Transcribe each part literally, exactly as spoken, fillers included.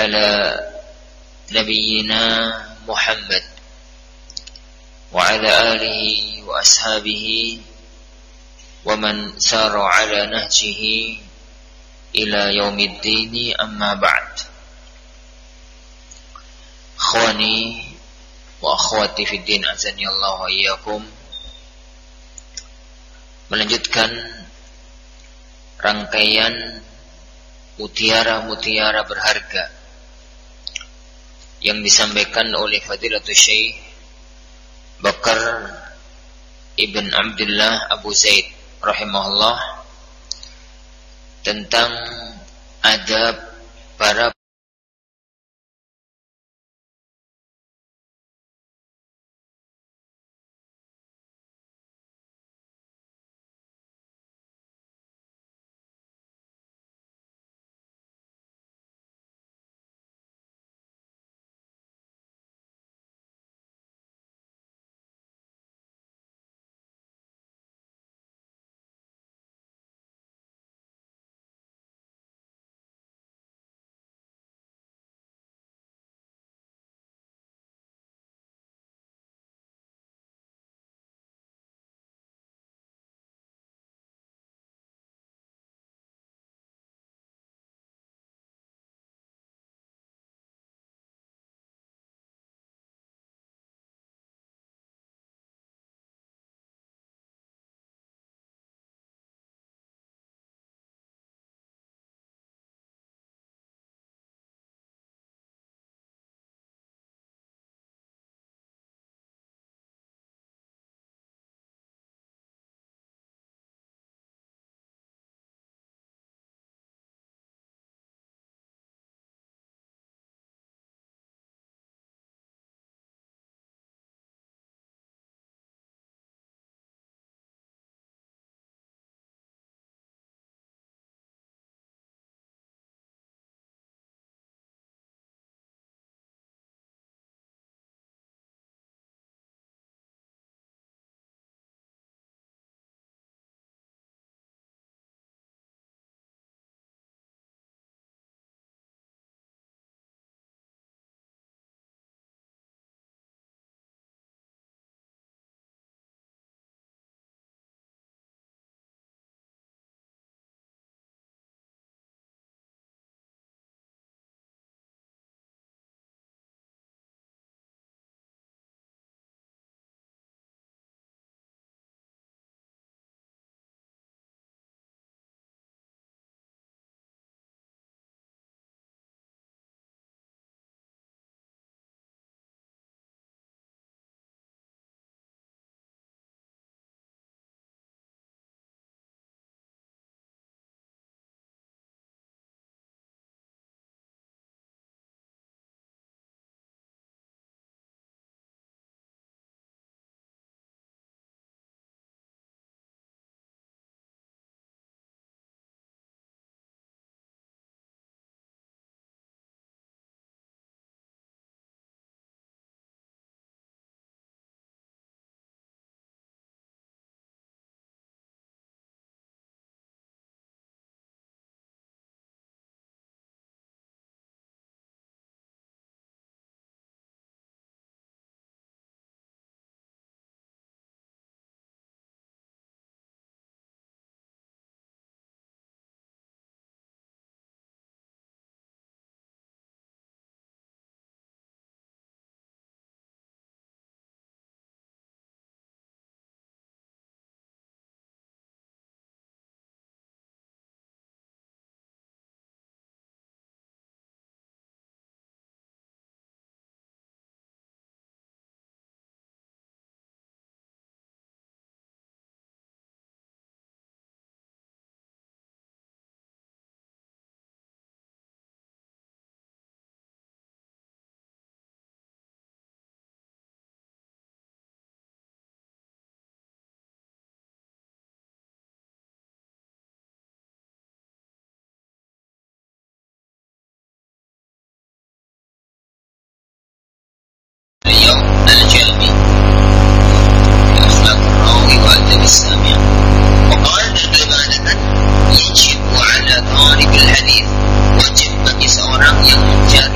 ala nabiyyina Muhammad wa ala alihi wa ashabihi wa man sara ala nahjihi ila yaumiddin, amma ba'd. Ikhwani wa akhwati fid din, azani Allah wa iyyakum. Melanjutkan rangkaian mutiara-mutiara berharga yang disampaikan oleh Fadilatul Syekh Bakar Ibn Abdullah Abu Zaid rahimahullah tentang adab para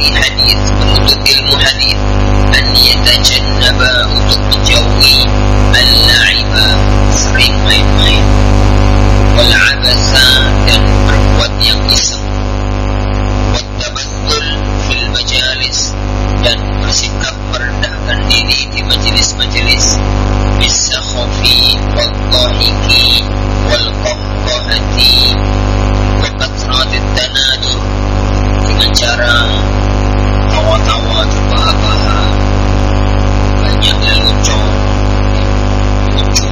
ahli hadis, penuntut ilmu hadis, an yatajannaba, untuk menjauhi al-la'iba, sering main-main, wal abasa, dan berbuat yang iseng, wat tabaddul fil majalis, dan bersikap merendahkan diri di majelis-majelis, bisakhafi wal dhahiki wal qahqahati wa kathratit tanadur, dengan cara tawa-tawa terbahak-bahak, banyak lelucon, lucu.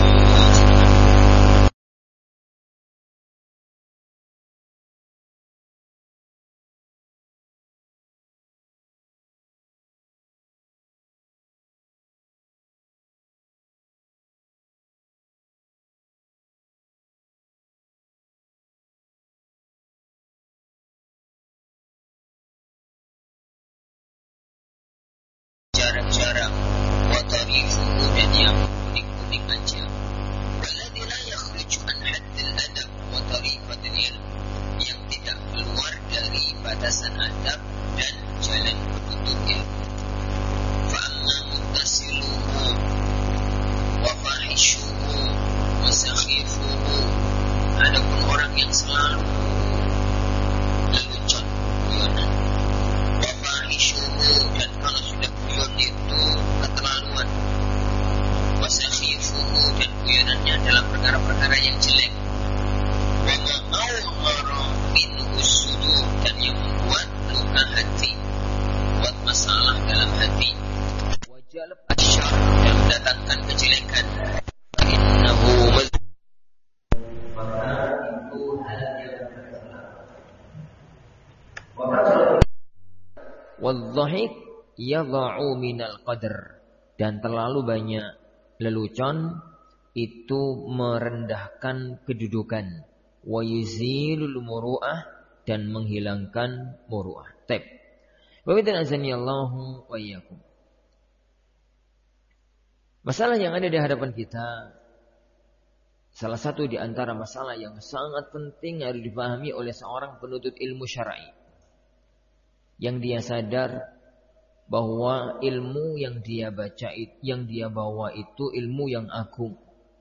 Jarang-jarang, wa tarifuhu, dan yang kuning-kuning aja, walladzi la yakhruju an haddil adab wa tarifatil ilm, yang tidak keluar dari batasan adab dan jalan penuntut ilmu. Fa amma muttasiluhu wa fahishuhu wa sakhifuhu, adapun orang yang selalu lelucon, guyonan, wa fahishuhu, dan kalau sudah guyon itu keterlaluan, wa sakhifuhu, dan guyonannya dalam perkara-perkara yang jelek, wa ma'awmara minhu sudur, dan yang membuat luka hati, buat masalah dalam hati, wa jalb asyar, dan mendatangkan kejelekan, fa innahu maka itu hal yang tercela. Wadh-dhahik yadha'u minal qadr, dan terlalu banyak lelucon itu merendahkan kedudukan, wa yuzilul muru'ah, dan menghilangkan muru'ah. Taib. Wa bidzanillahu wa iyyakum. Masalah yang ada di hadapan kita, salah satu di antara masalah yang sangat penting harus dipahami oleh seorang penuntut ilmu syar'i, yang dia sadar bahwa ilmu yang dia baca, yang dia bawa itu ilmu yang agung,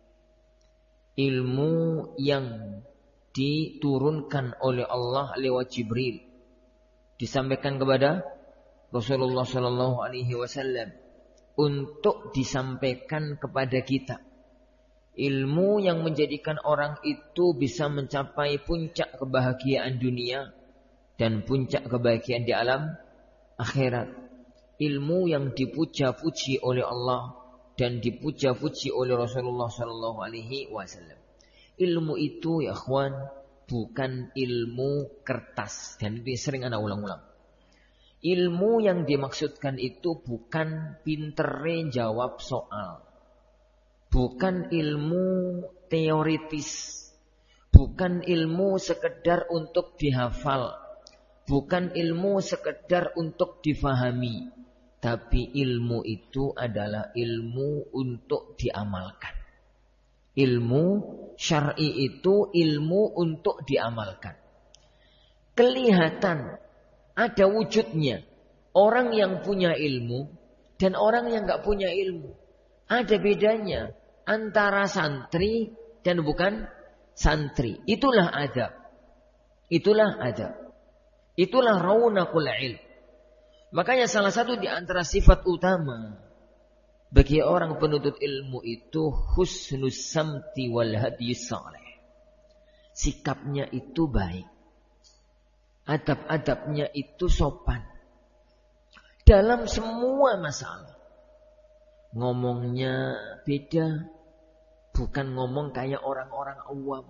ilmu yang diturunkan oleh Allah lewat Jibril, disampaikan kepada Rasulullah Sallallahu Alaihi Wasallam untuk disampaikan kepada kita. Ilmu yang menjadikan orang itu bisa mencapai puncak kebahagiaan dunia dan puncak kebahagiaan di alam akhirat. Ilmu yang dipuja-puji oleh Allah dan dipuja-puji oleh Rasulullah Sallallahu Alaihi Wasallam. Ilmu itu, ya ikhwan, bukan ilmu kertas, dan ini sering ana ulang-ulang. Ilmu yang dimaksudkan itu bukan pintere jawab soal, bukan ilmu teoritis, bukan ilmu sekedar untuk dihafal, bukan ilmu sekedar untuk difahami, tapi ilmu itu adalah ilmu untuk diamalkan. Ilmu syar'i itu ilmu untuk diamalkan. Kelihatan ada wujudnya orang yang punya ilmu dan orang yang enggak punya ilmu. Ada bedanya antara santri dan bukan santri. Itulah adab. Itulah adab. Itulah raunaqul ilm. Makanya salah satu di antara sifat utama bagi orang penuntut ilmu itu husnus samti wal hadyi salih. Sikapnya itu baik. Adab-adabnya itu sopan. Dalam semua masalah. Ngomongnya beda. Bukan ngomong kayak orang-orang awam.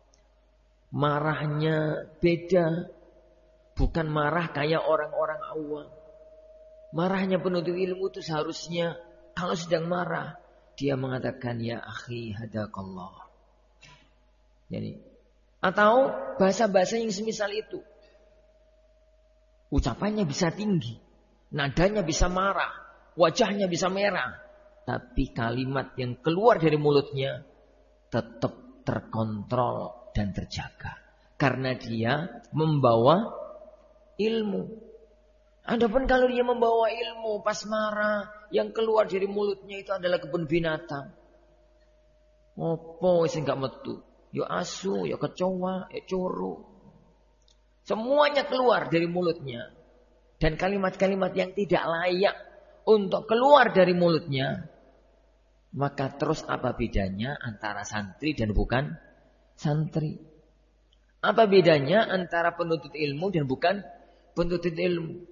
Marahnya beda. Bukan marah kayak orang-orang awam. Marahnya penuntut ilmu itu seharusnya kalau sedang marah, dia mengatakan, ya akhi hadakallah. Jadi, atau bahasa-bahasa yang semisal itu. Ucapannya bisa tinggi, nadanya bisa marah, wajahnya bisa merah. Tapi kalimat yang keluar dari mulutnya tetap terkontrol dan terjaga. Karena dia membawa ilmu. Adapun kalau dia membawa ilmu pas marah, yang keluar dari mulutnya itu adalah kebun binatang. Opo sing gak metu? Ya asu, ya kecoa, ya coro. Semuanya keluar dari mulutnya. Dan kalimat-kalimat yang tidak layak untuk keluar dari mulutnya. Maka terus apa bedanya antara santri dan bukan santri? Apa bedanya antara penuntut ilmu dan bukan penuntut ilmu?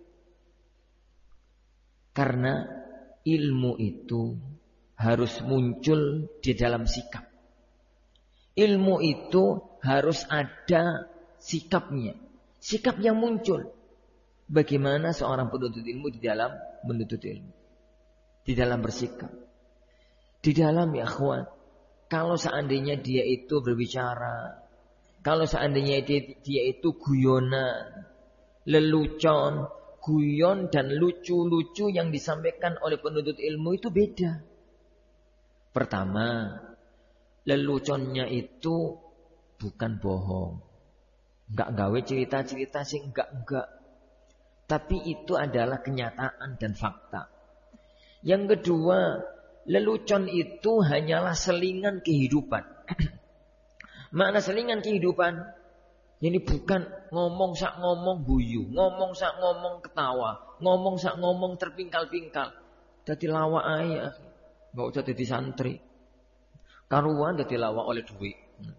Karena ilmu itu harus muncul di dalam sikap. Ilmu itu harus ada sikapnya. Sikap yang muncul. Bagaimana seorang penuntut ilmu di dalam menuntut ilmu. Di dalam bersikap. Di dalam ya akhwan. Kalau seandainya dia itu berbicara. Kalau seandainya dia, dia itu guyonan. Lelucon. Guyon dan lucu-lucu yang disampaikan oleh penuntut ilmu itu beda. Pertama, leluconnya itu bukan bohong. Enggak gawe cerita-cerita sih enggak-enggak. Tapi itu adalah kenyataan dan fakta. Yang kedua, lelucon itu hanyalah selingan kehidupan. Makna selingan kehidupan, ini bukan ngomong sak ngomong guyu, ngomong sak ngomong ketawa, ngomong sak ngomong terpingkal-pingkal. Dadi lawak ae, enggak usah dadi santri. Karuan dadi lawak oleh duit.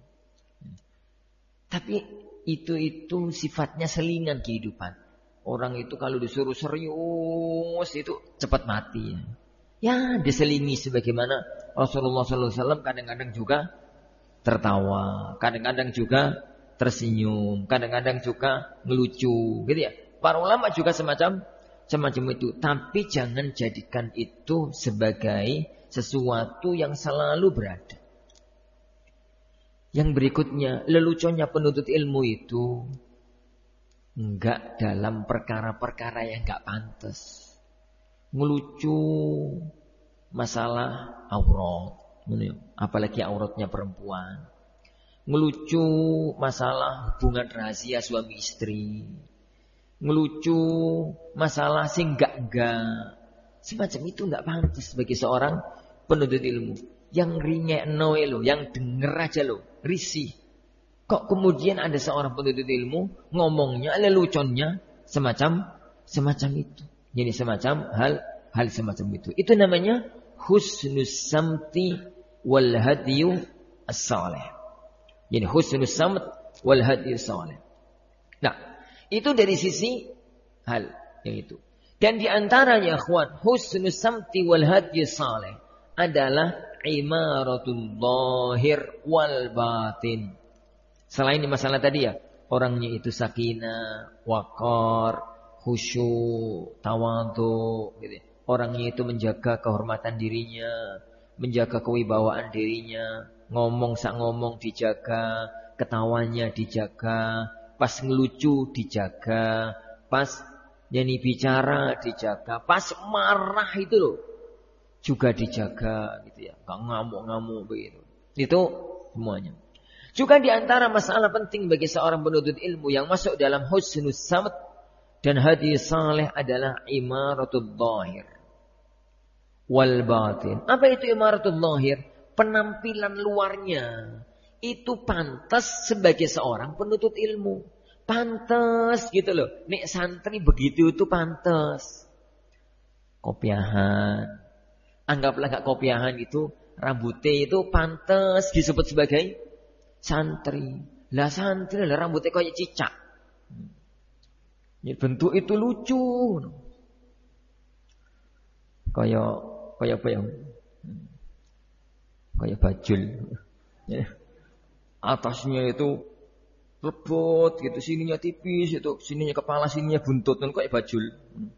Tapi itu itu sifatnya selingan kehidupan. Orang itu kalau disuruh serius itu cepat mati. Ya, diselingi sebagaimana Rasulullah sallallahu alaihi wasallam kadang-kadang juga tertawa, kadang-kadang juga tersenyum, kadang-kadang juga ngelucu, gitu ya. Para ulama juga semacam semacam itu, tapi jangan jadikan itu sebagai sesuatu yang selalu berada. Yang berikutnya, leluconnya penuntut ilmu itu enggak dalam perkara-perkara yang enggak pantas. Ngelucu masalah aurat, apalagi auratnya perempuan. Ngelucu masalah hubungan rahasia suami istri. Ngelucu masalah sing enggak-enggak. Semacam itu enggak pantas bagi seorang penuntut ilmu. Yang ringekno lo, yang denger aja lo, risih. Kok kemudian ada seorang penuntut ilmu ngomongnya leluconnya semacam semacam itu. Jadi semacam hal hal semacam itu. Itu namanya husnus samti wal hadyu as-salih. Jadi husnus samt wal hadyu as-salih. Nah, itu dari sisi hal yang itu. Dan di antaranya akhwan, husnus samti wal hadyu as-salih adalah imaratul zahir wal batin. Selain di masalah tadi ya, orangnya itu sakinah, waqar, khusyuk, tawadhu, gitu. Orangnya itu menjaga kehormatan dirinya, menjaga kewibawaan dirinya, ngomong sak ngomong dijaga, ketawanya dijaga, pas ngelucu dijaga, pas jadi bicara dijaga, pas marah itu loh juga dijaga gitu ya, gak ngamuk-ngamuk begitu. Itu semuanya. Juga di antara masalah penting bagi seorang penuntut ilmu yang masuk dalam husnus samt dan hadi saleh adalah imaratul zahir wal batin. Apa itu imaratul zahir? Penampilan luarnya itu pantas sebagai seorang penuntut ilmu. Pantas gitu loh. Nek santri begitu itu pantas. Kopiahan. Anggaplah gak kopiahan itu, rambutnya itu pantas disebut sebagai santri. Lah santri lah rambutnya kayak cicak. Ya, bentuk itu lucu. Kayak kayak apa ya? Kayak bajul. Ya. Atasnya itu lebut gitu, sininya tipis itu, sininya kepala, sininya buntut, dan kayak bajul.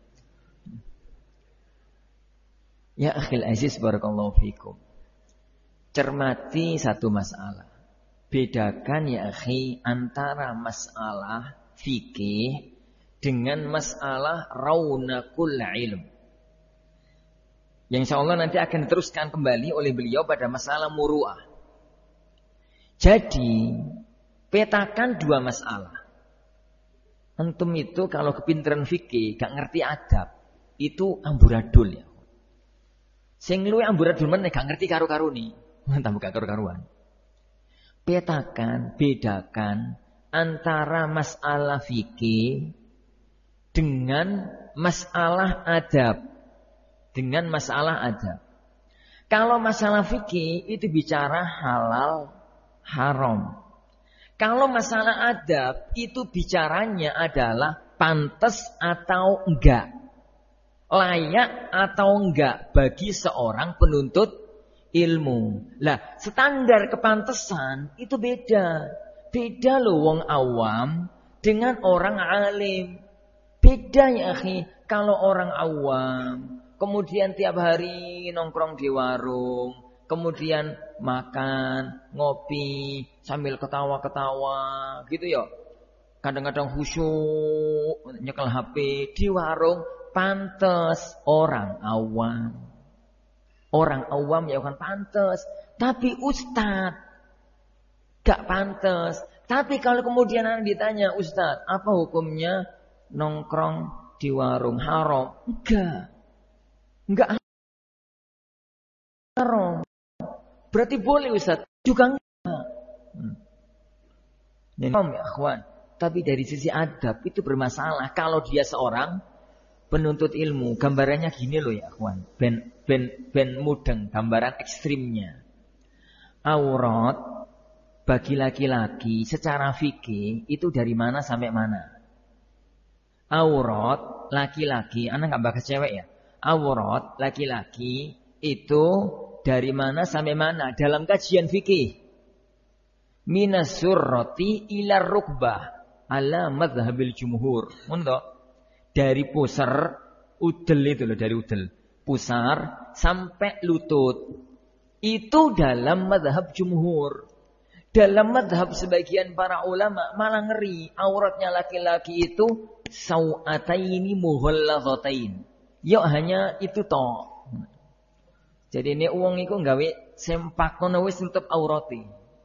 Ya akhil aziz barakallahu fikum. Cermati satu masalah. Bedakan ya akhi antara masalah fikih dengan masalah raunakul ilm. Yang insyaallah nanti akan diteruskan kembali oleh beliau pada masalah muru'ah. Jadi, petakan dua masalah. Antum itu kalau kepinteran fikih, gak ngerti adab, itu amburadul ya. Sing luwe amburadul meneh gak ngerti karo-karone. Tambah gak karo-karuan. Petakan, bedakan antara masalah fikih dengan masalah adab. Dengan masalah adab. Kalau masalah fikih itu bicara halal, haram. Kalau masalah adab itu bicaranya adalah pantas atau enggak. Layak atau enggak bagi seorang penuntut ilmu. Lah, standar kepantesan itu beda. Beda loh wong awam dengan orang alim. Beda ya akhi. Kalau orang awam kemudian tiap hari nongkrong di warung, kemudian makan, ngopi, sambil ketawa-ketawa, gitu ya. Kadang-kadang khusyuk, nyekel H P di warung, pantes orang awam. Orang awam ya kan pantes, tapi ustad gak pantes. Tapi kalau kemudian anak ditanya, ustad, apa hukumnya nongkrong di warung haram? Enggak. Enggak haram. Berarti boleh ustad? Juga enggak. Hmm. Ini ya akhwan. Tapi dari sisi adab itu bermasalah. Kalau dia seorang penuntut ilmu, gambarannya gini loh ya akhwan. Ben, ben, ben mudeng, gambaran ekstrimnya. Aurat bagi laki-laki secara fikih itu dari mana sampai mana? Aurat laki-laki, anak nggak bahas cewek ya. Aurat laki-laki itu dari mana sampai mana dalam kajian fikih? Minas surrati ila rukbah ala madhabil jumhur. Untuk dari pusar udel itu loh, dari udel pusar sampai lutut itu dalam madhab jumhur. Dalam madhab sebagian para ulama malah ngeri, auratnya laki-laki itu sau'ataini mughalladhatain. Yuk hanya itu toh. Jadi ini uang itu nggawe sempakon wis nutup aurati.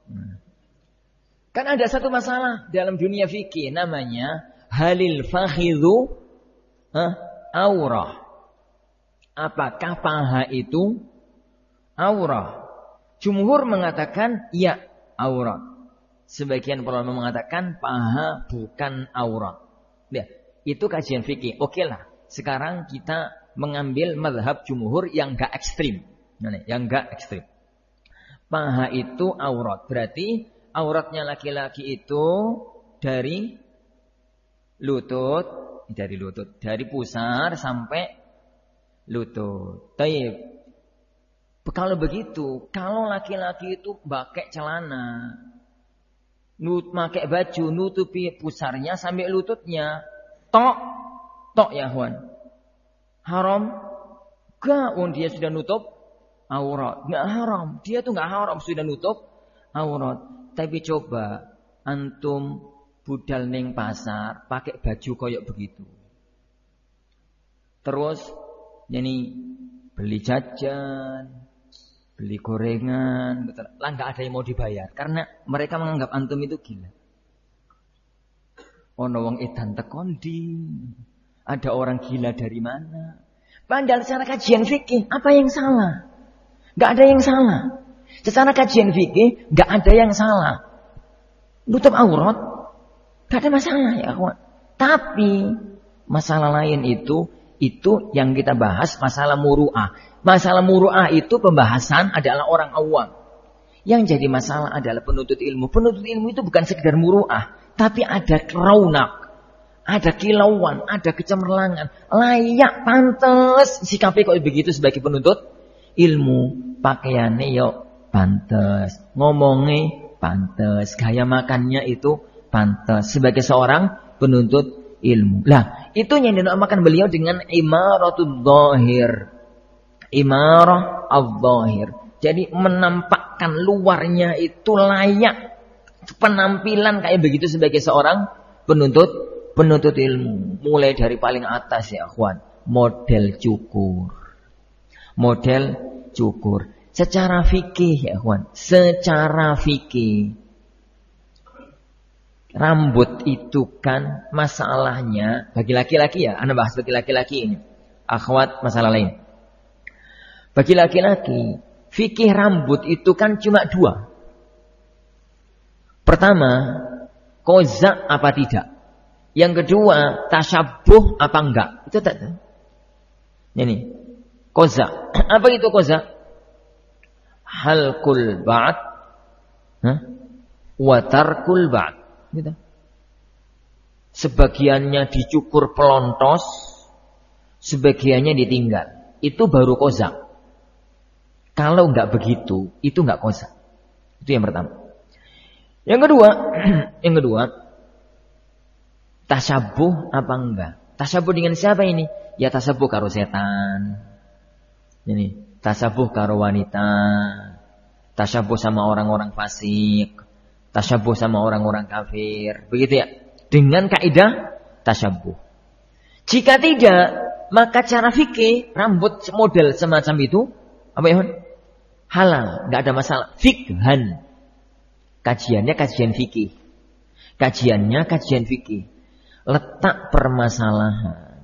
Kan ada satu masalah dalam dunia fikih namanya halil fakhidhu huh, aurah. Apakah paha itu aurah? Jumhur mengatakan ya aurat. Sebagian ulama mengatakan paha bukan aurat. Ya, itu kajian fikih. Oke lah. Sekarang kita mengambil mazhab jumhur yang enggak ekstrim. Yang enggak ekstrim. Paha itu aurat. Berarti auratnya laki-laki itu dari lutut, dari lutut, dari pusar sampai lutut. Taib. Kalau begitu, kalau laki-laki itu pakai celana, nut pakai baju, nutupi pusarnya sampai lututnya, tok, tok ya Huan. Haram? Enggak, oh, dia sudah nutup aurat. Enggak haram, dia tuh enggak haram sudah nutup aurat. Tapi coba antum budal ning pasar pakai baju koyok begitu. Terus jadi beli jajan, beli gorengan, betul. Lah enggak ada yang mau dibayar karena mereka menganggap antum itu gila. Ono wong edan tekondi. Ada orang gila dari mana? Padahal secara kajian fikih apa yang salah? Enggak ada yang salah. Secara kajian fikih enggak ada yang salah. Nutup aurat enggak ada masalah ya kawan. Tapi masalah lain itu itu yang kita bahas masalah muru'ah. Masalah muru'ah itu pembahasan adalah orang awam. Yang jadi masalah adalah penuntut ilmu. Penuntut ilmu itu bukan sekedar muru'ah, tapi ada raunak, ada kilauan, ada kecemerlangan. Layak, pantas sikapnya kok begitu sebagai penuntut ilmu. Pakaiannya yuk pantas, ngomongnya pantas, gaya makannya itu pantas sebagai seorang penuntut ilmu. Lah, itu yang dinamakan beliau dengan imaratul zahir. Imarah al-zahir. Jadi menampakkan luarnya itu layak penampilan kayak begitu sebagai seorang penuntut penuntut ilmu. Mulai dari paling atas ya akhwan, model cukur. Model cukur. Secara fikih ya akhwan, secara fikih Rambut itu kan masalahnya bagi laki-laki ya, Anda bahas bagi laki-laki ini. Akhwat masalah lain. Bagi laki-laki, fikih rambut itu kan cuma dua. Pertama, qazak apa tidak. Yang kedua, tasyabuh apa enggak. Itu tak. Ini, qazak. Apa itu qazak? Halqul ba'd, wa tarkul ba'd. Gitu. Sebagiannya dicukur pelontos, sebagiannya ditinggal. Itu baru qazak. Kalau enggak begitu, itu enggak qazak. Itu yang pertama. Yang kedua, yang kedua, tasyabuh apa enggak? Tasyabuh dengan siapa ini? Ya tasyabuh karo setan. Ini, tasyabuh karo wanita. Tasyabuh sama orang-orang fasik. Tasyabuh sama orang-orang kafir. Begitu ya? Dengan kaidah tasyabuh. Jika tidak, maka cara fikih rambut model semacam itu apa ya? Halal, enggak ada masalah. Fikhan. Kajiannya kajian fikih. Kajiannya kajian fikih. Letak permasalahan.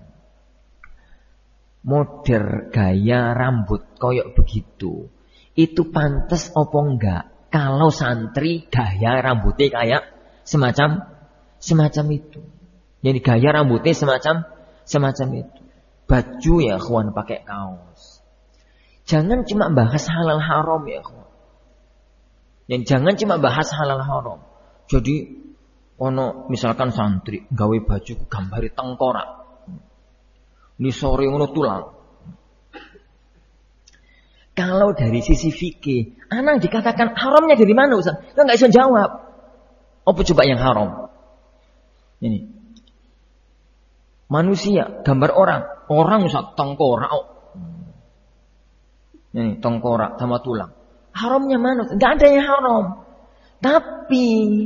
Model gaya rambut koyok begitu. Itu pantas apa enggak? Kalau santri gaya rambutnya kayak semacam semacam itu. Jadi gaya rambutnya semacam semacam itu. Baju ya kawan pakai kaos. Jangan cuma bahas halal haram ya kawan. Dan jangan cuma bahas halal haram. Jadi ono misalkan santri gawe baju gambari tengkorak. Ini sore ngono tulang. Kalau dari sisi fikih, anak dikatakan haramnya dari mana Ustaz? Kita enggak bisa jawab. Apa coba yang haram? Ini. Manusia, gambar orang, orang Ustaz tengkorak. Ini tengkorak sama tulang. Haramnya mana? Enggak ada yang haram. Tapi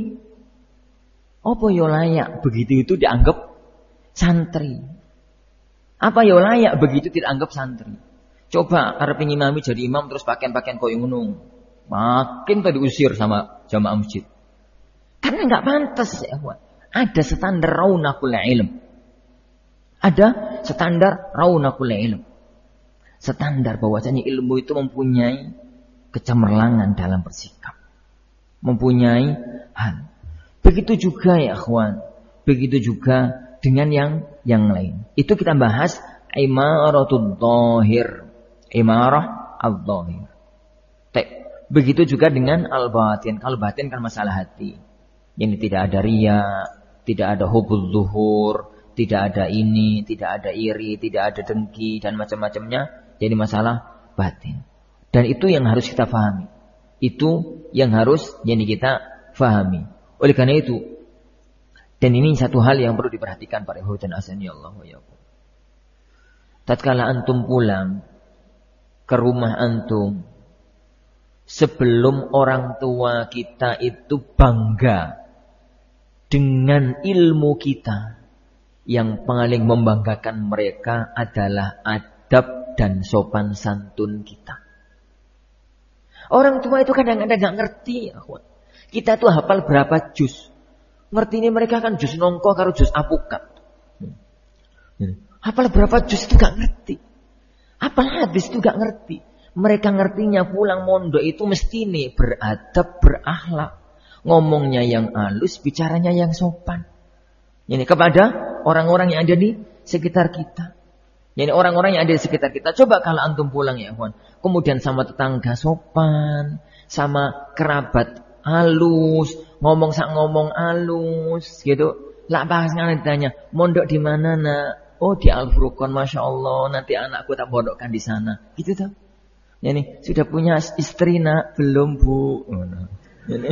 apa yo layak begitu itu dianggap santri? Apa yo layak begitu dianggap santri? Coba arep ngimami jadi imam terus pakaian-pakaian koyo ngono. Makin tadi diusir sama jamaah masjid. Karena enggak pantas ya, kawan. Ada standar raunakul ilm. Ada standar raunakul ilm. Standar bahwasanya ilmu itu mempunyai kecemerlangan dalam bersikap. Mempunyai hal. Begitu juga ya kawan. Begitu juga dengan yang yang lain. Itu kita bahas imaratul dhahir. Imarah al-dhahir. Begitu juga dengan al-batin. Kalau batin kan masalah hati. Yang tidak ada riya, tidak ada hubul zuhur, tidak ada ini, tidak ada iri, tidak ada dengki dan macam-macamnya. Jadi masalah batin. Dan itu yang harus kita fahami. Itu yang harus yang kita fahami. Oleh karena itu, dan ini satu hal yang perlu diperhatikan para ikhwan dan asani Allah wa yakum. Tatkala antum pulang ke rumah antum, sebelum orang tua kita itu bangga dengan ilmu kita, yang paling membanggakan mereka adalah adab dan sopan santun kita. Orang tua itu kadang-kadang gak ngerti ya, kita tuh hafal berapa juz. Ngerti ini mereka kan juz nongko karo juz apukat. Hafal berapa juz itu gak ngerti. Hafal hadis itu gak ngerti. Mereka ngertinya pulang mondok itu mesti nih beradab, berakhlak. Ngomongnya yang halus, bicaranya yang sopan. Ini kepada orang-orang yang ada di sekitar kita. Jadi orang-orang yang ada di sekitar kita. Coba kalau antum pulang ya kawan. Kemudian sama tetangga sopan. Sama kerabat halus. Ngomong sak ngomong halus. Gitu. Lah pas nggak ditanya. Mondok di mana nak? Oh di Al-Furqan. Masya Allah. Nanti anakku tak pondokkan di sana. Gitu tuh. Jadi sudah punya istri nak? Belum bu. Oh, no. Ini.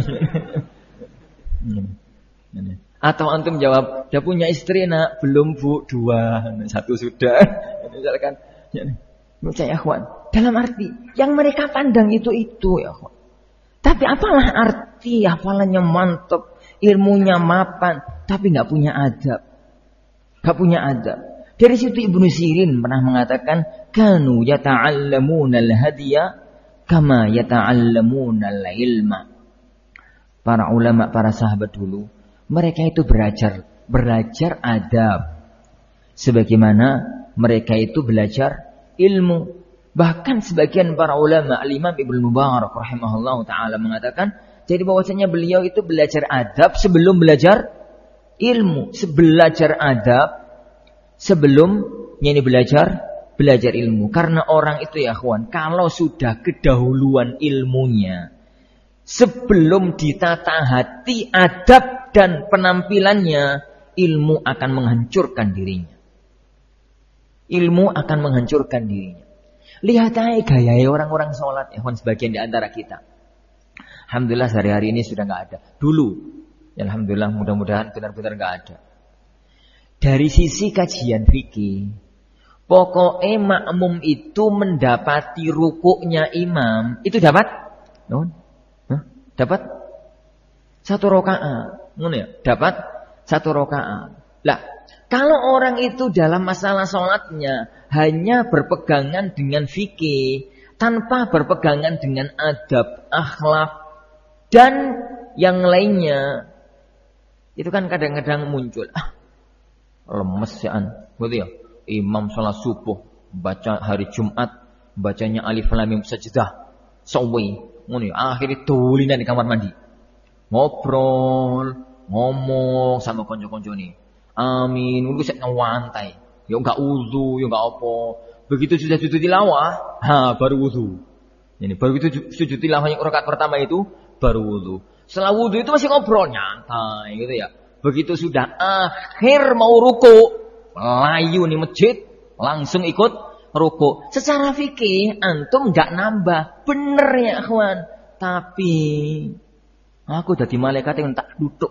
Ini. Atau antum jawab, "Sudah punya istri nak?" "Belum bu, dua." Satu sudah. Misalkan, ya akhwan. Dalam arti, yang mereka pandang itu itu ya akhwan. Tapi apalah arti hafalannya mantap, ilmunya mapan, tapi nggak punya adab, nggak punya adab. Dari situ Ibnu Sirin pernah mengatakan, "Kanu yata'allamuna al-hadiya kama yata'allamuna al-ilma." Para ulama, para sahabat dulu, Mereka itu belajar, belajar adab. Sebagaimana mereka itu belajar ilmu. Bahkan sebagian para ulama, Al-Imam Ibnu Mubarak rahimahullah ta'ala mengatakan, jadi bahwasanya beliau itu belajar adab sebelum belajar ilmu. Belajar adab sebelum ini belajar belajar ilmu. Karena orang itu ya kawan, kalau sudah kedahuluan ilmunya, sebelum ditata hati, adab dan penampilannya, ilmu akan menghancurkan dirinya. Ilmu akan menghancurkan dirinya. Lihat aja gaya orang-orang sholat ya kawan, sebagian di antara kita. Alhamdulillah sehari-hari ini sudah nggak ada. Dulu, ya alhamdulillah mudah-mudahan benar-benar nggak ada. Dari sisi kajian fikih, pokoknya makmum itu mendapati rukuknya imam, itu dapat? No? Huh? Dapat satu rakaat, ya? Dapat satu rakaat. Lah, kalau orang itu dalam masalah sholatnya hanya berpegangan dengan fikih, tanpa berpegangan dengan adab, akhlak, dan yang lainnya, itu kan kadang-kadang muncul, ah, lemes ya, betul ya. Imam sholat subuh, baca hari Jumat, bacanya alif lam mim sajdah, sawi, akhirnya tulinan di kamar mandi, ngobrol, ngomong sama konco-konco nih, amin, udah saya ngewantai, ya nggak wudu, ya nggak apa, begitu sudah sujud tilawah, ha baru wudu, ini baru itu sujud tilawah yang rakaat pertama itu baru wudu. Setelah wudu itu masih ngobrol nyantai gitu ya. Begitu sudah akhir mau ruku, layu nih masjid, langsung ikut ruku. Secara fikih antum nggak nambah, bener ya kawan. Tapi aku jadi malaikat yang tak duduk.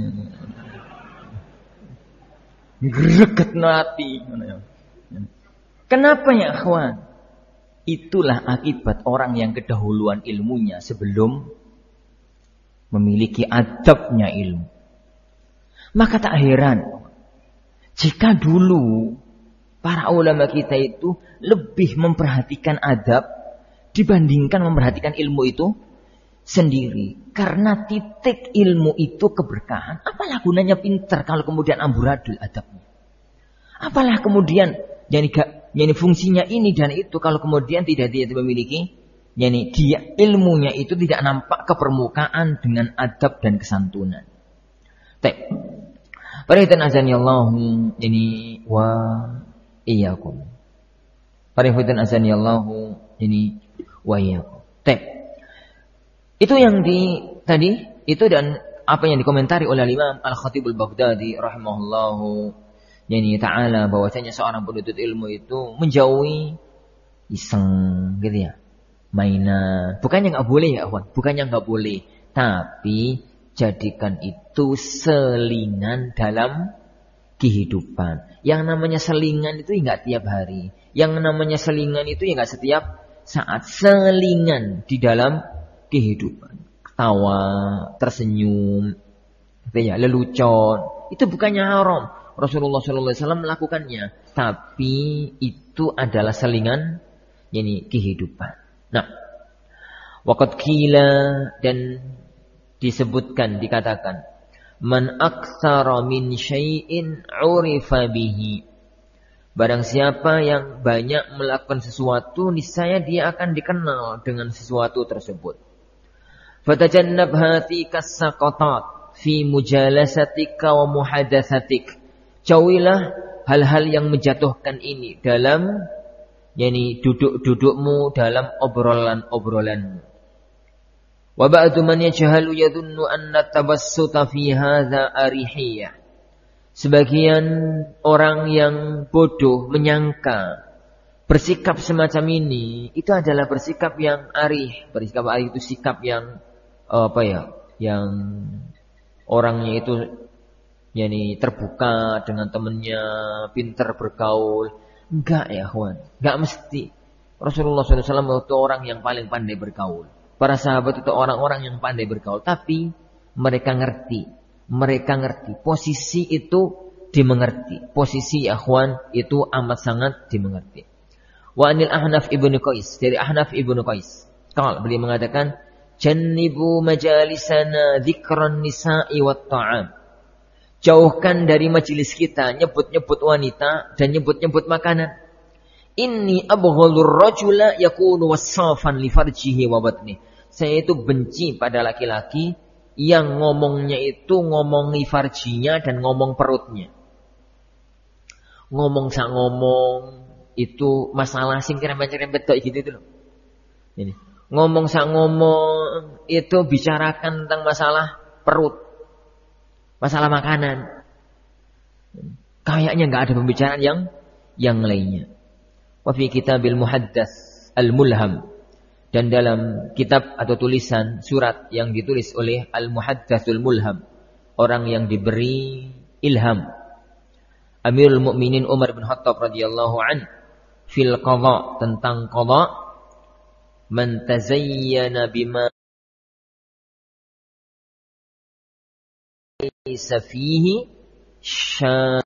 Greget nati. Kenapa ya kawan? Itulah akibat orang yang kedahuluan ilmunya sebelum memiliki adabnya ilmu. Maka tak heran jika dulu para ulama kita itu lebih memperhatikan adab dibandingkan memperhatikan ilmu itu sendiri. Karena titik ilmu itu keberkahan. Apalah gunanya pintar kalau kemudian amburadul adabnya. Apalah kemudian yani, yani fungsinya ini dan itu kalau kemudian tidak dia memiliki yani dia ilmunya itu tidak nampak ke permukaan dengan adab dan kesantunan. Baik. Perhatian azani Allah ini wa iyyakum. Perhatian azani Allah ini wa iyyakum. Baik. Itu yang di tadi itu dan apa yang dikomentari oleh Imam Al-Khatib Al-Baghdadi rahimahullahu yani ta'ala bahwasanya seorang penuntut ilmu itu menjauhi iseng gitu ya. Mainan, bukannya nggak boleh ya kawan, bukannya nggak boleh, tapi jadikan itu selingan dalam kehidupan. Yang namanya selingan itu nggak tiap hari, yang namanya selingan itu ya nggak setiap saat. Selingan di dalam kehidupan, ketawa, tersenyum, ya, lelucon, itu bukannya haram. Rasulullah shallallahu alaihi wasallam melakukannya, tapi itu adalah selingan, yani kehidupan. Nah, waqad qila dan disebutkan, dikatakan, man aktsara min syai'in 'urifa bihi. Barang siapa yang banyak melakukan sesuatu, niscaya dia akan dikenal dengan sesuatu tersebut. Fatajannab hatika saqatat fi mujalasatika wa muhadatsatik. Jauhilah hal-hal yang menjatuhkan ini dalam yani duduk-dudukmu, dalam obrolan-obrolanmu. Wa ba'du man yajhalu yadhunnu anna tabassuta fi hadza arihiyah. Sebagian orang yang bodoh menyangka bersikap semacam ini itu adalah bersikap yang arih. Bersikap arih itu sikap yang apa ya? Yang orangnya itu yani terbuka dengan temannya, pintar bergaul. Enggak ya kawan, enggak mesti. Rasulullah shallallahu alaihi wasallam itu orang yang paling pandai bergaul. Para sahabat itu orang-orang yang pandai bergaul. Tapi mereka ngerti, mereka ngerti. Posisi itu dimengerti. Posisi ya kawan itu amat sangat dimengerti. Wa anil Ahnaf ibnu Qais, dari Ahnaf ibnu Qais. Kalau beliau mengatakan, jannibu majalisana dzikran nisa'i wat ta'am. Jauhkan dari majelis kita nyebut-nyebut wanita dan nyebut-nyebut makanan. Inni abghadur rajula yakunu wassafan li farjihi wa batni. Saya itu benci pada laki-laki yang ngomongnya itu ngomongi farjinya dan ngomong perutnya. Ngomong sak ngomong itu masalah sing kerempet-kerempet tok gitu itu loh. Ini. Ngomong sak ngomong itu bicarakan tentang masalah perut. Masalah makanan. Kayaknya enggak ada pembicaraan yang yang lainnya. Wa fi kitabil muhaddats al-mulham, dan dalam kitab atau tulisan surat yang ditulis oleh al-muhaddatsul mulham, orang yang diberi ilham, Amirul Mukminin Umar bin Khattab radhiyallahu an fil qadha, tentang qadha, man tazayyana bima laysa fihi syana,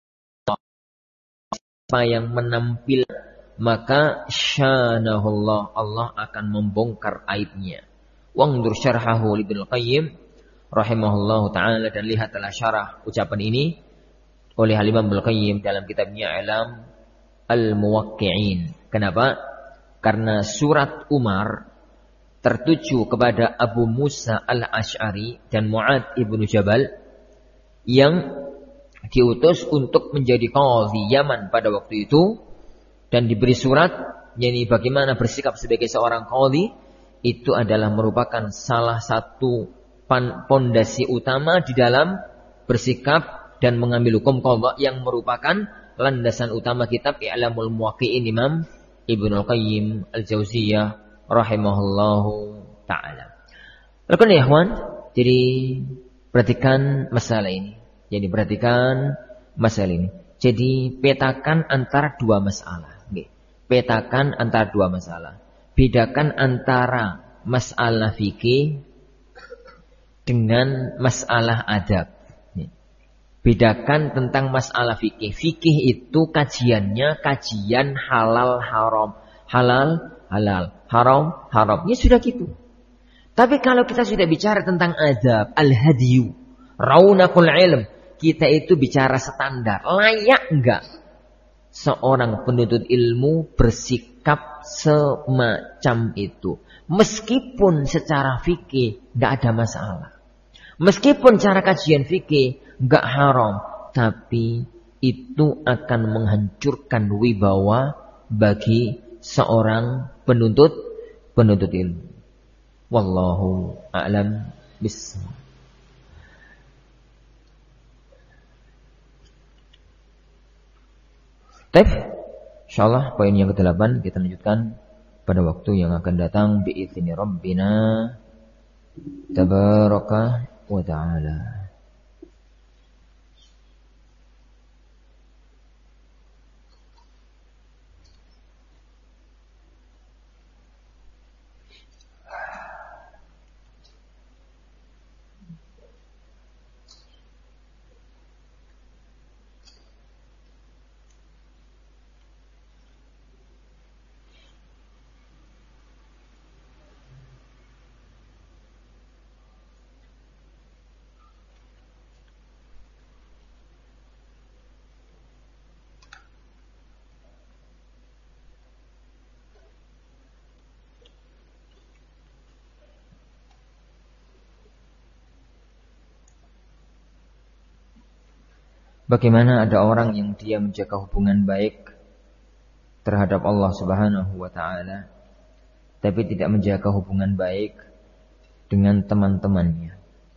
apa yang menampil maka syanahullah, Allah akan membongkar aibnya. Wangdur syarhahu Ibnu Qayyim rahimahullahu taala, dan lihatlah syarah ucapan ini oleh Imam Ibnu Qayyim dalam kitabnya I'lam al-Muwaqqi'in. Kenapa? Karena surat Umar tertuju kepada Abu Musa al-Asy'ari dan Mu'adz ibnu Jabal yang diutus untuk menjadi qadhi Yaman pada waktu itu, dan diberi surat yakni bagaimana bersikap sebagai seorang qadhi. Itu adalah merupakan salah satu pondasi utama di dalam bersikap dan mengambil hukum qadha, yang merupakan landasan utama kitab I'lamul Muwaqqi'in Imam Ibnu Qayyim al-Jauziyah rahimahullahu ta'ala. Lalu ya ikhwan, jadi perhatikan masalah ini. Jadi perhatikan masalah ini. Jadi petakan antara dua masalah. Petakan antara dua masalah. Bedakan antara masalah fikih dengan masalah adab. Bedakan tentang masalah fikih. Fikih itu kajiannya kajian halal haram. Halal halal. Haram haram. Ya sudah gitu. Tapi kalau kita sudah bicara tentang adab, al-hadiyu, raunakul ilm, kita itu bicara standar. Layak enggak seorang penuntut ilmu bersikap semacam itu? Meskipun secara fikih enggak ada masalah. Meskipun cara kajian fikih enggak haram, tapi itu akan menghancurkan wibawa bagi seorang penuntut penuntut ilmu. Wallahu a'lam bishawab. Baik, insyaallah poin yang kedelapan kita lanjutkan pada waktu yang akan datang bi'izni rabbina tabaraka wa ta'ala. Bagaimana ada orang yang dia menjaga hubungan baik terhadap Allah Subhanahu wa ta'ala, tapi tidak menjaga hubungan baik dengan teman-temannya.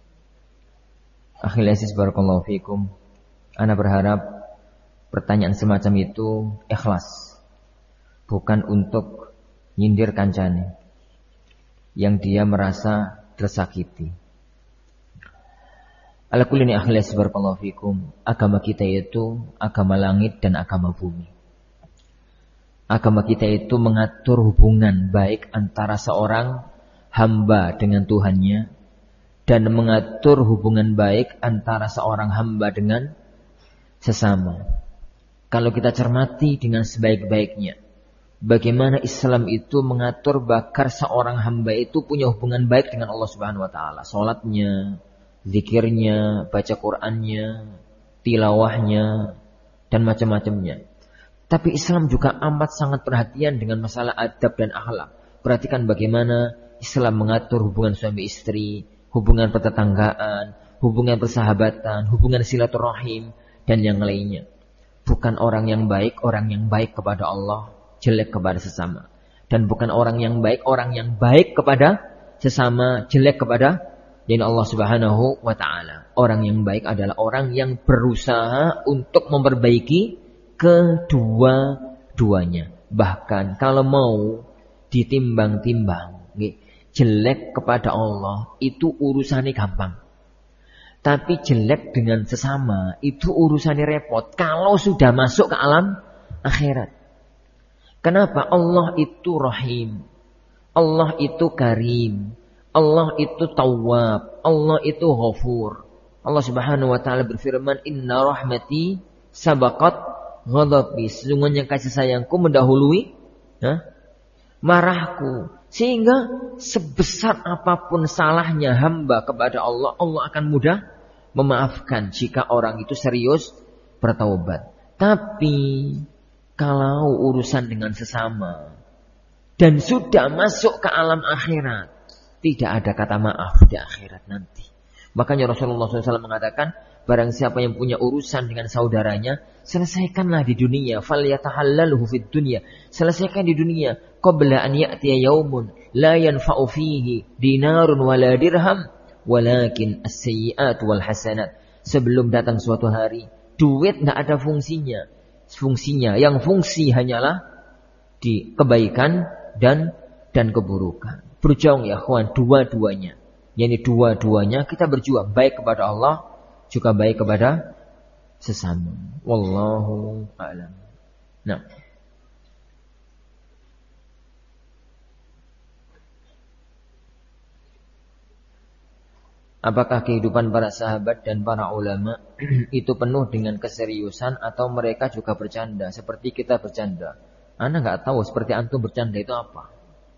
Akhil aziz barakallahu fikum, ana berharap pertanyaan semacam itu ikhlas, bukan untuk nyindir kancane yang dia merasa tersakiti. Ala kulli akhil aziz barakallahu fikum, agama kita itu agama langit dan agama bumi. Agama kita itu mengatur hubungan baik antara seorang hamba dengan Tuhannya, dan mengatur hubungan baik antara seorang hamba dengan sesama. Kalau kita cermati dengan sebaik-baiknya, bagaimana Islam itu mengatur bakar seorang hamba itu punya hubungan baik dengan Allah Subhanahu wa taala. Salatnya, zikirnya, baca Qur'annya, tilawahnya, dan macam-macamnya. Tapi Islam juga amat sangat perhatian dengan masalah adab dan akhlak. Perhatikan bagaimana Islam mengatur hubungan suami istri, hubungan pertetanggaan, hubungan persahabatan, hubungan silaturahim, dan yang lainnya. Bukan orang yang baik, orang yang baik kepada Allah, jelek kepada sesama. Dan bukan orang yang baik, orang yang baik kepada sesama, jelek kepada yakni Allah Subhanahu wa ta'ala. Orang yang baik adalah orang yang berusaha untuk memperbaiki kedua-duanya. Bahkan kalau mau ditimbang-timbang, jelek kepada Allah itu urusannya gampang. Tapi jelek dengan sesama itu urusannya repot. Kalau sudah masuk ke alam akhirat. Kenapa? Allah itu Rahim. Allah itu Karim. Allah itu Tawwab. Allah itu Ghafur. Allah Subhanahu wa ta'ala berfirman, Inna rahmati sabaqat ghadabi. Sesungguhnya kasih sayangku mendahului ha? marahku. Sehingga sebesar apapun salahnya hamba kepada Allah, Allah akan mudah memaafkan jika orang itu serius bertaubat. Tapi kalau urusan dengan sesama dan sudah masuk ke alam akhirat, tidak ada kata maaf di akhirat nanti. Makanya Rasulullah shallallahu alaihi wasallam mengatakan, barang siapa yang punya urusan dengan saudaranya, selesaikanlah di dunia. Falyatahallalhu fid dunya. Selesaikan di dunia. Qabla an ya'tiya yaumun la yanfa'u fihi dinarun wala dirham walakin as-sayyi'at wal hasanat. Sebelum datang suatu hari, duit tidak ada fungsinya. Fungsinya yang fungsi hanyalah di kebaikan dan dan keburukan. Berjuang ya kawan, dua-duanya. Yani dua-duanya kita berjuang, baik kepada Allah juga baik kepada sesama. Wallahu a'lam. Nah, apakah kehidupan para sahabat dan para ulama itu penuh dengan keseriusan atau mereka juga bercanda seperti kita bercanda? Ana nggak tahu seperti antum bercanda itu apa.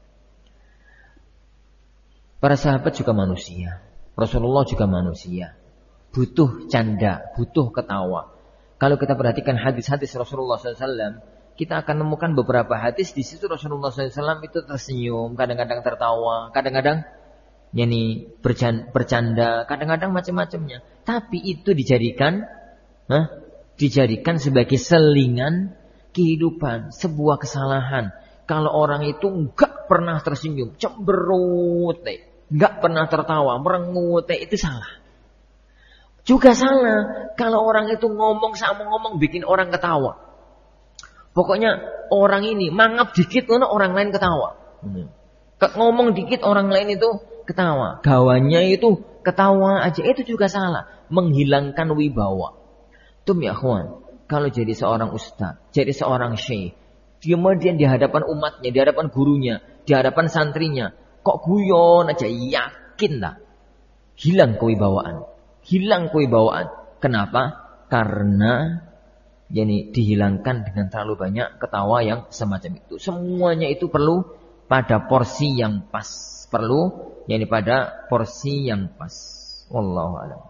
Para sahabat juga manusia. Rasulullah juga manusia. Butuh canda, butuh ketawa. Kalau kita perhatikan hadis-hadis Rasulullah shallallahu alaihi wasallam, kita akan menemukan beberapa hadis di situ Rasulullah shallallahu alaihi wasallam itu tersenyum, kadang-kadang tertawa, kadang-kadang yani bercanda, kadang-kadang macam-macamnya. Tapi itu dijadikan, huh, dijadikan sebagai selingan kehidupan, sebuah kesalahan. Kalau orang itu enggak pernah tersenyum, cemberut, enggak pernah tertawa, merengut, itu salah. Juga salah kalau orang itu ngomong sama ngomong bikin orang ketawa. Pokoknya orang ini mangap dikit orang lain ketawa. Ngomong dikit orang lain itu ketawa. Gawannya itu ketawa aja, itu juga salah. Menghilangkan wibawa. Tum ya kawan, kalau jadi seorang ustaz, jadi seorang syekh, kemudian di hadapan umatnya, di hadapan gurunya, di hadapan santrinya, kok guyon aja, yakin lah hilang kewibawaan. Hilang kewibawaan. Kenapa? Karena yani dihilangkan dengan terlalu banyak ketawa yang semacam itu. Semuanya itu perlu pada porsi yang pas. Perlu yani pada porsi yang pas. Wallahu a'lam.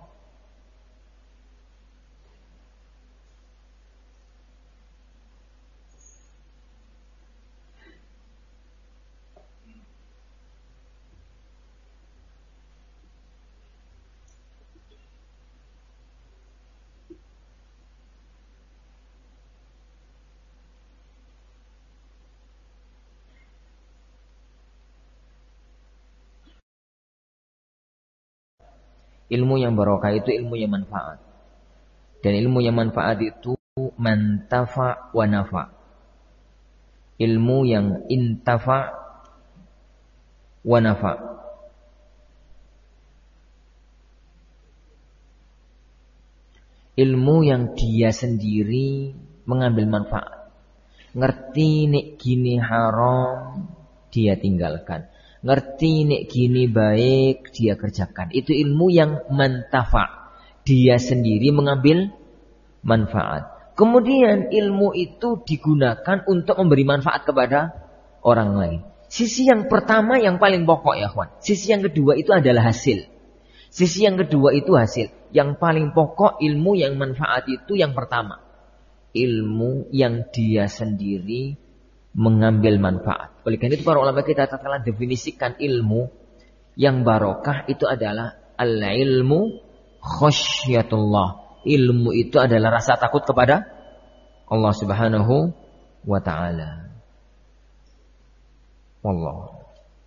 Ilmu yang barokah itu ilmu yang manfaat. Dan ilmu yang manfaat itu mantafa wa nafa. Ilmu yang intafa wa nafa. Ilmu yang dia sendiri mengambil manfaat. Ngerti nek gini haram, dia tinggalkan. Ngerti nek gini baik, dia kerjakan. Itu ilmu yang mantafa. Dia sendiri mengambil manfaat. Kemudian ilmu itu digunakan untuk memberi manfaat kepada orang lain. Sisi yang pertama yang paling pokok ya kawan. Sisi yang kedua itu adalah hasil. Sisi yang kedua itu hasil. Yang paling pokok ilmu yang manfaat itu yang pertama. Ilmu yang dia sendiri mengambil manfaat. Oleh karena itu para ulama kita telah definisikan ilmu yang barokah itu adalah al-ilmu khasyatullah. Ilmu itu adalah rasa takut kepada Allah Subhanahu wa ta'ala. Wallah.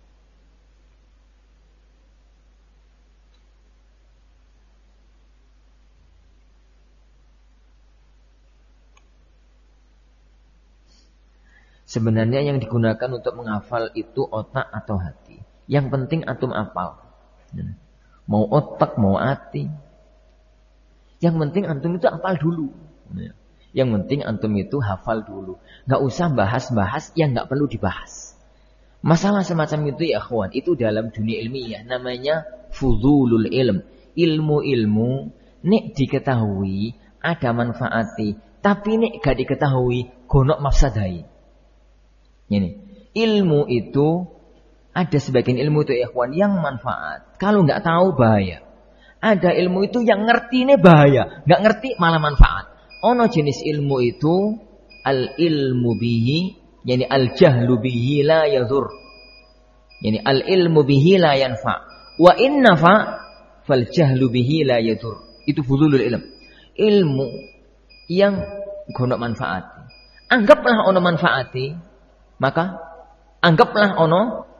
Sebenarnya yang digunakan untuk menghafal itu otak atau hati. Yang penting antum hafal. Mau otak, mau hati. Yang penting antum itu hafal dulu. Yang penting antum itu hafal dulu. Gak usah bahas-bahas yang gak perlu dibahas. Masalah semacam itu ya akhwan, itu dalam dunia ilmiah namanya fudulul ilm. Ilmu-ilmu nek diketahui ada manfaati, tapi nek gak diketahui gonok mafsadai. Ini ilmu itu ada sebagian ilmu itu ya ikhwan yang manfaat. Kalau nggak tahu bahaya. Ada ilmu itu yang ngerti ini bahaya, nggak ngerti malah manfaat. Ono jenis ilmu itu al ilmu bihi, yani al jahlu bihi la yadhur. Yani al ilmu bihi la yanfa. Wa in nafa fal jahlu bihi la yadhur. Itu fudulul ilm. Ilmu yang gonok manfaat. Anggaplah ono manfaati, maka anggaplah ono